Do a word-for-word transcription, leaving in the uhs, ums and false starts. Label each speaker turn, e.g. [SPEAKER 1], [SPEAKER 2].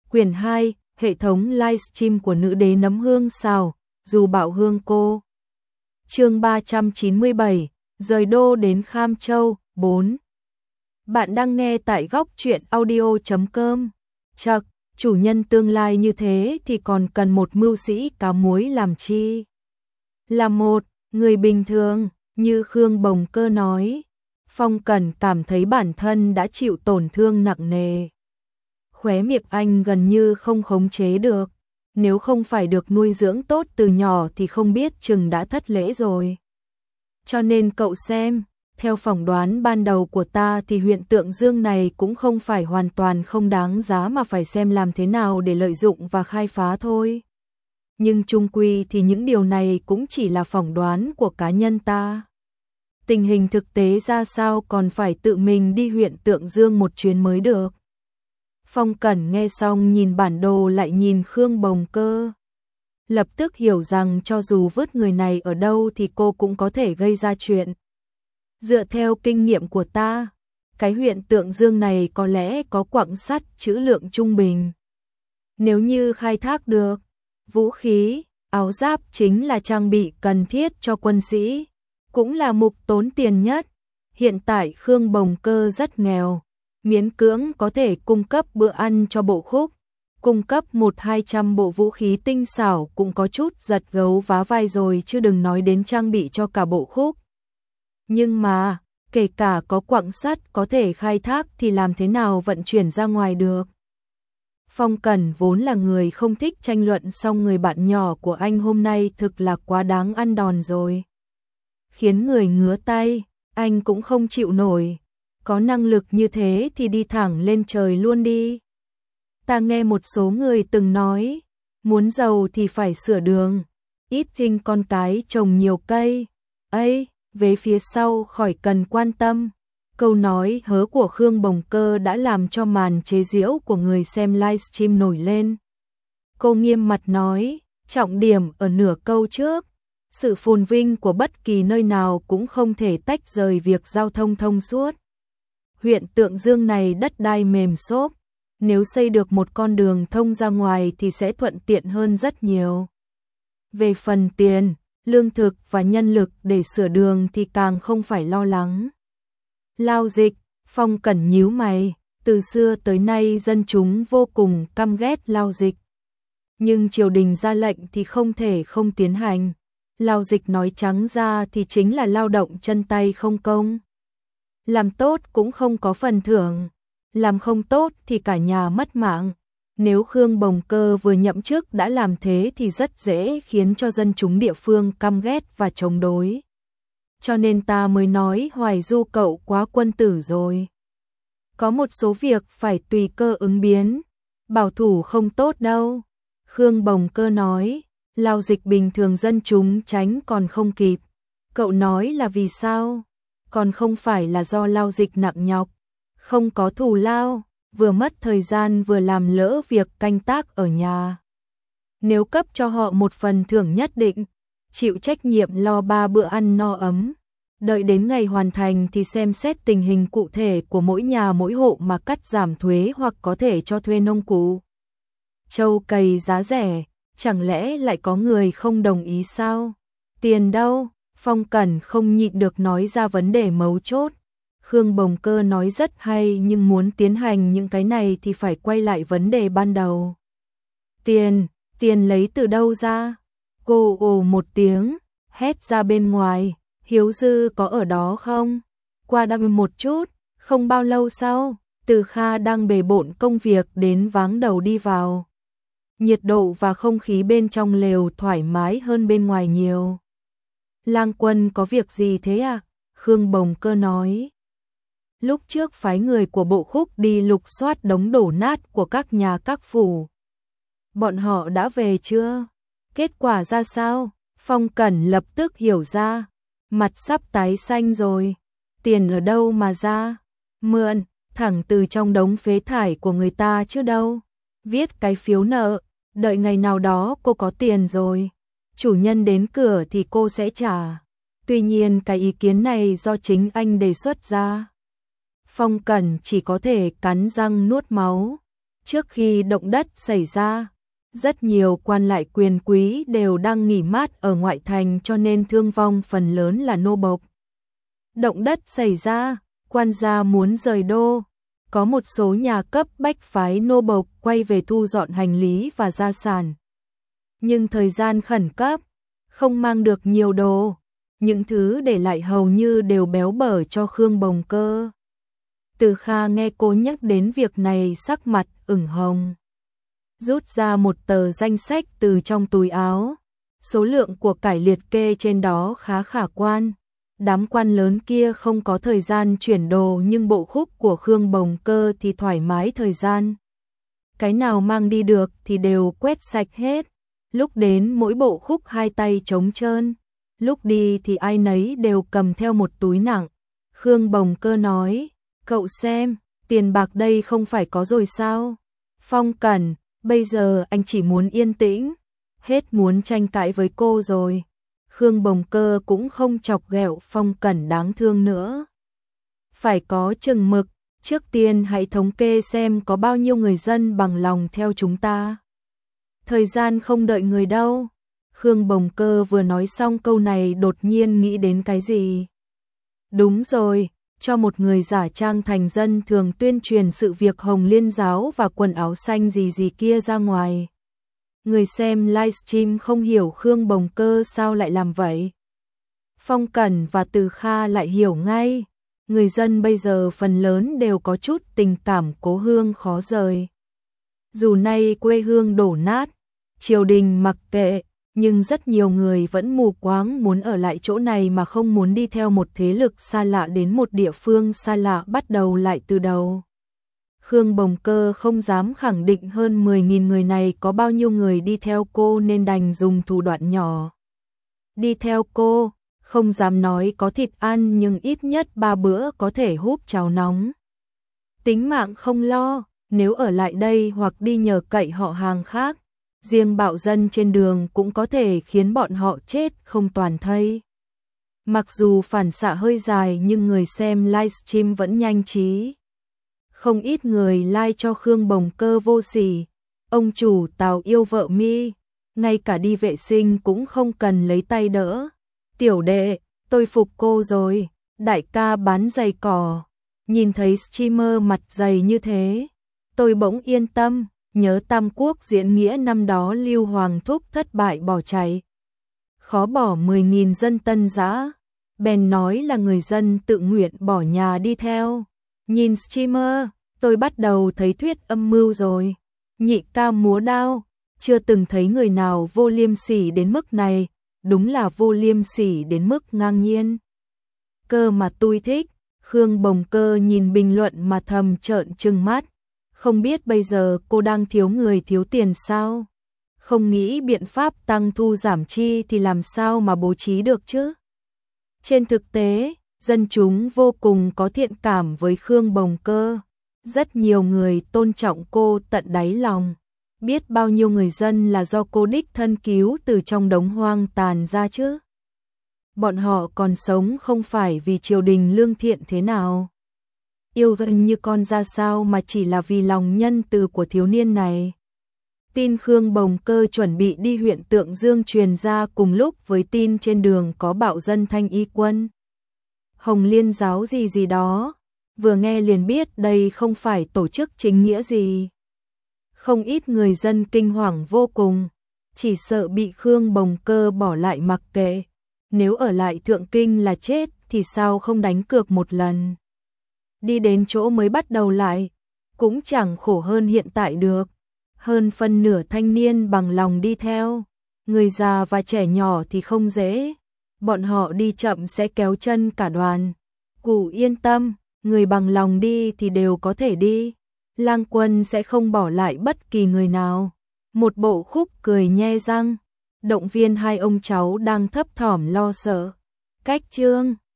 [SPEAKER 1] Quyển hai, hệ thống livestream của nữ đế nấm hương xào, dù bảo hương cô. Chương ba trăm chín mươi bảy, rời đô đến Kham Châu, bốn. Bạn đang nghe tại góc truyện audio chấm com. Chậc, chủ nhân tương lai như thế thì còn cần một mưu sĩ cá muối làm chi? Là một người bình thường, như Khương Bồng Cơ nói, Phong Cẩn cảm thấy bản thân đã chịu tổn thương nặng nề. Khóe miệng anh gần như không khống chế được, nếu không phải được nuôi dưỡng tốt từ nhỏ thì không biết chừng đã thất lễ rồi. Cho nên cậu xem, theo phỏng đoán ban đầu của ta thì huyện Tượng Dương này cũng không phải hoàn toàn không đáng giá mà phải xem làm thế nào để lợi dụng và khai phá thôi. Nhưng chung quy thì những điều này cũng chỉ là phỏng đoán của cá nhân ta. Tình hình thực tế ra sao còn phải tự mình đi huyện Tượng Dương một chuyến mới được. Phong Cẩn nghe xong nhìn bản đồ lại nhìn Khương Bồng Cơ. Lập tức hiểu rằng cho dù vứt người này ở đâu thì cô cũng có thể gây ra chuyện. Dựa theo kinh nghiệm của ta, cái huyện Tượng Dương này có lẽ có quặng sắt trữ lượng trung bình. Nếu như khai thác được, vũ khí, áo giáp chính là trang bị cần thiết cho quân sĩ, cũng là mục tốn tiền nhất. Hiện tại Khương Bồng Cơ rất nghèo, miễn cưỡng có thể cung cấp bữa ăn cho bộ khúc, cung cấp một hai trăm bộ vũ khí tinh xảo cũng có chút giật gấu vá vai rồi chứ đừng nói đến trang bị cho cả bộ khúc. Nhưng mà, kể cả có quặng sắt có thể khai thác thì làm thế nào vận chuyển ra ngoài được? Phong Cẩn vốn là người không thích tranh luận, song người bạn nhỏ của anh hôm nay thực là quá đáng ăn đòn rồi. Khiến người ngứa tay, anh cũng không chịu nổi. Có năng lực như thế thì đi thẳng lên trời luôn đi. Ta nghe một số người từng nói, muốn giàu thì phải sửa đường, ít sinh con cái trồng nhiều cây. Ây, về phía sau khỏi cần quan tâm. Câu nói hớ của Khương Bồng Cơ đã làm cho màn chế giễu của người xem livestream nổi lên. Cô nghiêm mặt nói, trọng điểm ở nửa câu trước. Sự phồn vinh của bất kỳ nơi nào cũng không thể tách rời việc giao thông thông suốt. Huyện Tượng Dương này đất đai mềm xốp, nếu xây được một con đường thông ra ngoài thì sẽ thuận tiện hơn rất nhiều. Về phần tiền, lương thực và nhân lực để sửa đường thì càng không phải lo lắng. Lao dịch, Phong Cẩn nhíu mày, từ xưa tới nay dân chúng vô cùng căm ghét lao dịch. Nhưng triều đình ra lệnh thì không thể không tiến hành. Lao dịch nói trắng ra thì chính là lao động chân tay không công. Làm tốt cũng không có phần thưởng, làm không tốt thì cả nhà mất mạng. Nếu Khương Bồng Cơ vừa nhậm chức đã làm thế thì rất dễ khiến cho dân chúng địa phương căm ghét và chống đối. Cho nên ta mới nói Hoài Du cậu quá quân tử rồi. Có một số việc phải tùy cơ ứng biến, bảo thủ không tốt đâu. Khương Bồng Cơ nói, lao dịch bình thường dân chúng tránh còn không kịp. Cậu nói là vì sao? Còn không phải là do lao dịch nặng nhọc, không có thù lao, vừa mất thời gian vừa làm lỡ việc canh tác ở nhà. Nếu cấp cho họ một phần thưởng nhất định, chịu trách nhiệm lo ba bữa ăn no ấm, đợi đến ngày hoàn thành thì xem xét tình hình cụ thể của mỗi nhà mỗi hộ mà cắt giảm thuế hoặc có thể cho thuê nông cụ. Trâu cày giá rẻ, chẳng lẽ lại có người không đồng ý sao? Tiền đâu? Phong Cẩn không nhịn được nói ra vấn đề mấu chốt. Khương Bồng Cơ nói rất hay nhưng muốn tiến hành những cái này thì phải quay lại vấn đề ban đầu. Tiền, tiền lấy từ đâu ra? Cô ồ một tiếng, hét ra bên ngoài, Hiếu Dư có ở đó không? Qua đâm một chút, không bao lâu sau, Từ Kha đang bề bộn công việc đến váng đầu đi vào. Nhiệt độ và không khí bên trong lều thoải mái hơn bên ngoài nhiều. Lang Quân có việc gì thế à? Khương Bồng Cơ nói. Lúc trước phái người của bộ khúc đi lục soát đống đổ nát của các nhà các phủ. Bọn họ đã về chưa? Kết quả ra sao? Phong Cẩn lập tức hiểu ra. Mặt sắp tái xanh rồi. Tiền ở đâu mà ra? Mượn, thẳng từ trong đống phế thải của người ta chứ đâu. Viết cái phiếu nợ, đợi ngày nào đó cô có tiền rồi. Chủ nhân đến cửa thì cô sẽ trả. Tuy nhiên cái ý kiến này do chính anh đề xuất ra. Phong Cẩn chỉ có thể cắn răng nuốt máu. Trước khi động đất xảy ra, rất nhiều quan lại quyền quý đều đang nghỉ mát ở ngoại thành cho nên thương vong phần lớn là nô bộc. Động đất xảy ra, quan gia muốn rời đô, có một số nhà cấp bách phái nô bộc quay về thu dọn hành lý và gia sản. Nhưng thời gian khẩn cấp, không mang được nhiều đồ, những thứ để lại hầu như đều béo bở cho Khương Bồng Cơ. Từ Kha nghe cô nhắc đến việc này sắc mặt ửng hồng. Rút ra một tờ danh sách từ trong túi áo. Số lượng của cải liệt kê trên đó khá khả quan. Đám quan lớn kia không có thời gian chuyển đồ nhưng bộ khúc của Khương Bồng Cơ thì thoải mái thời gian. Cái nào mang đi được thì đều quét sạch hết. Lúc đến mỗi bộ khúc hai tay trống trơn. Lúc đi thì ai nấy đều cầm theo một túi nặng. Khương Bồng Cơ nói, cậu xem, tiền bạc đây không phải có rồi sao? Phong Cẩn, bây giờ anh chỉ muốn yên tĩnh, hết muốn tranh cãi với cô rồi. Khương Bồng Cơ cũng không chọc ghẹo Phong Cẩn đáng thương nữa. Phải có chừng mực, trước tiên hãy thống kê xem có bao nhiêu người dân bằng lòng theo chúng ta. Thời gian không đợi người đâu. Khương Bồng Cơ vừa nói xong câu này đột nhiên nghĩ đến cái gì. Đúng rồi, cho một người giả trang thành dân thường tuyên truyền sự việc Hồng Liên giáo và quần áo xanh gì gì kia ra ngoài. Người xem livestream không hiểu Khương Bồng Cơ sao lại làm vậy. Phong Cẩn và Từ Kha lại hiểu ngay. Người dân bây giờ phần lớn đều có chút tình cảm cố hương khó rời. Dù nay quê hương đổ nát, triều đình mặc kệ, nhưng rất nhiều người vẫn mù quáng muốn ở lại chỗ này mà không muốn đi theo một thế lực xa lạ đến một địa phương xa lạ bắt đầu lại từ đầu. Khương Bồng Cơ không dám khẳng định hơn mười nghìn người này có bao nhiêu người đi theo cô nên đành dùng thủ đoạn nhỏ. Đi theo cô, không dám nói có thịt ăn nhưng ít nhất ba bữa có thể húp cháo nóng. Tính mạng không lo, nếu ở lại đây hoặc đi nhờ cậy họ hàng khác, riêng bạo dân trên đường cũng có thể khiến bọn họ chết không toàn thây. Mặc dù phản xạ hơi dài nhưng người xem livestream vẫn nhanh trí. Không ít người like cho Khương Bồng Cơ vô sỉ. Ông chủ Tào yêu vợ mi, ngay cả đi vệ sinh cũng không cần lấy tay đỡ. Tiểu đệ, tôi phục cô rồi, đại ca bán giày cỏ. Nhìn thấy streamer mặt dày như thế, tôi bỗng yên tâm. Nhớ Tam Quốc diễn nghĩa năm đó Lưu Hoàng Thúc thất bại bỏ chạy. Khó bỏ mười nghìn dân Tân Giã. Bèn nói là người dân tự nguyện bỏ nhà đi theo. Nhìn streamer, tôi bắt đầu thấy thuyết âm mưu rồi. Nhị ca múa đao, chưa từng thấy người nào vô liêm sỉ đến mức này, đúng là vô liêm sỉ đến mức ngang nhiên. Cơ mà tôi thích, Khương Bồng Cơ nhìn bình luận mà thầm trợn trừng mắt. Không biết bây giờ cô đang thiếu người thiếu tiền sao? Không nghĩ biện pháp tăng thu giảm chi thì làm sao mà bố trí được chứ? Trên thực tế, dân chúng vô cùng có thiện cảm với Khương Bồng Cơ. Rất nhiều người tôn trọng cô tận đáy lòng. Biết bao nhiêu người dân là do cô đích thân cứu từ trong đống hoang tàn ra chứ? Bọn họ còn sống không phải vì triều đình lương thiện thế nào? Yêu gần như con ra sao mà chỉ là vì lòng nhân từ của thiếu niên này. Tin Khương Bồng Cơ chuẩn bị đi huyện Tượng Dương truyền ra cùng lúc với tin trên đường có bạo dân thanh y quân. Hồng Liên giáo gì gì đó, vừa nghe liền biết đây không phải tổ chức chính nghĩa gì. Không ít người dân kinh hoàng vô cùng, chỉ sợ bị Khương Bồng Cơ bỏ lại mặc kệ. Nếu ở lại Thượng Kinh là chết thì sao không đánh cược một lần. Đi đến chỗ mới bắt đầu lại, cũng chẳng khổ hơn hiện tại được. Hơn phân nửa thanh niên bằng lòng đi theo, người già và trẻ nhỏ thì không dễ. Bọn họ đi chậm sẽ kéo chân cả đoàn. Cụ yên tâm, người bằng lòng đi thì đều có thể đi. Lang Quân sẽ không bỏ lại bất kỳ người nào. Một bộ khúc cười nhe răng, động viên hai ông cháu đang thấp thỏm lo sợ. Cách chương